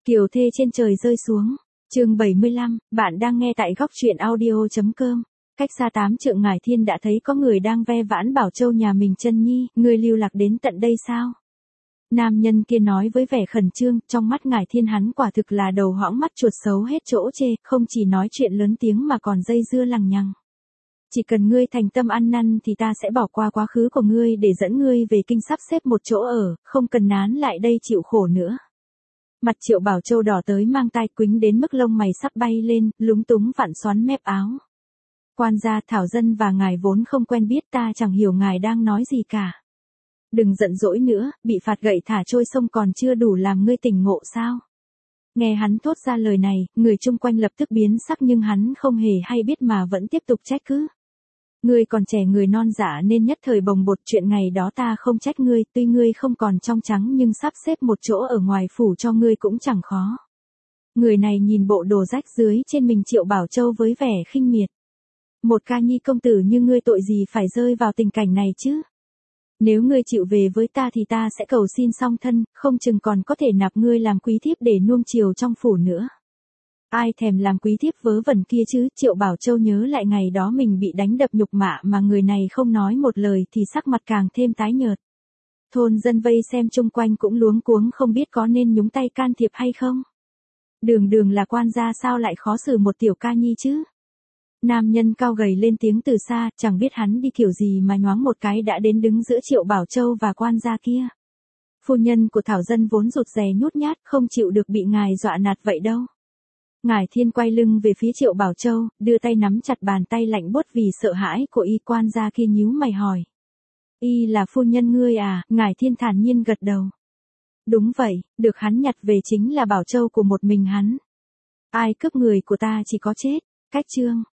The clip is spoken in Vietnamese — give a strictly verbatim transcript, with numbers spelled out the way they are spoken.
Kiều thê trên trời rơi xuống. Chương bảy mươi lăm, bạn đang nghe tại góc truyện audio chấm com. Cách xa tám trượng Ngải Thiên đã thấy có người đang ve vãn Bảo Châu nhà mình chân nhi, ngươi lưu lạc đến tận đây sao? Nam nhân kia nói với vẻ khẩn trương, trong mắt Ngải Thiên hắn quả thực là đầu hõng mắt chuột xấu hết chỗ chê, không chỉ nói chuyện lớn tiếng mà còn dây dưa lằng nhằng. Chỉ cần ngươi thành tâm ăn năn thì ta sẽ bỏ qua quá khứ của ngươi để dẫn ngươi về kinh sắp xếp một chỗ ở, không cần nán lại đây chịu khổ nữa. Mặt Triệu Bảo Châu đỏ tới mang tai quĩnh đến mức lông mày sắp bay lên, lúng túng vặn xoắn mép áo. Quan gia, Thảo Dân và ngài vốn không quen biết, ta chẳng hiểu ngài đang nói gì cả. Đừng giận dỗi nữa, bị phạt gậy thả trôi sông còn chưa đủ làm ngươi tỉnh ngộ sao? Nghe hắn thốt ra lời này, người chung quanh lập tức biến sắc nhưng hắn không hề hay biết mà vẫn tiếp tục trách cứ. Ngươi còn trẻ người non dạ nên nhất thời bồng bột, chuyện ngày đó ta không trách ngươi, tuy ngươi không còn trong trắng nhưng sắp xếp một chỗ ở ngoài phủ cho ngươi cũng chẳng khó. Người này nhìn bộ đồ rách dưới trên mình Triệu Bảo Châu với vẻ khinh miệt. Một ca nhi công tử như ngươi tội gì phải rơi vào tình cảnh này chứ? Nếu ngươi chịu về với ta thì ta sẽ cầu xin song thân, không chừng còn có thể nạp ngươi làm quý thiếp để nuông chiều trong phủ nữa. Ai thèm làm quý thiếp vớ vẩn kia chứ? Triệu Bảo Châu nhớ lại ngày đó mình bị đánh đập nhục mạ mà người này không nói một lời thì sắc mặt càng thêm tái nhợt. Thôn dân vây xem chung quanh cũng luống cuống không biết có nên nhúng tay can thiệp hay không. Đường đường là quan gia sao lại khó xử một tiểu ca nhi chứ? Nam nhân cao gầy lên tiếng từ xa, chẳng biết hắn đi kiểu gì mà nhoáng một cái đã đến đứng giữa Triệu Bảo Châu và quan gia kia. Phu nhân của Thảo Dân vốn rụt rè nhút nhát, không chịu được bị ngài dọa nạt vậy đâu. Ngải Thiên quay lưng về phía Triệu Bảo Châu, đưa tay nắm chặt bàn tay lạnh buốt vì sợ hãi của y. Quan gia kia nhíu mày hỏi. Y là phu nhân ngươi à? Ngải Thiên thản nhiên gật đầu. Đúng vậy, được hắn nhặt về chính là Bảo Châu của một mình hắn. Ai cướp người của ta chỉ có chết. Cách chương.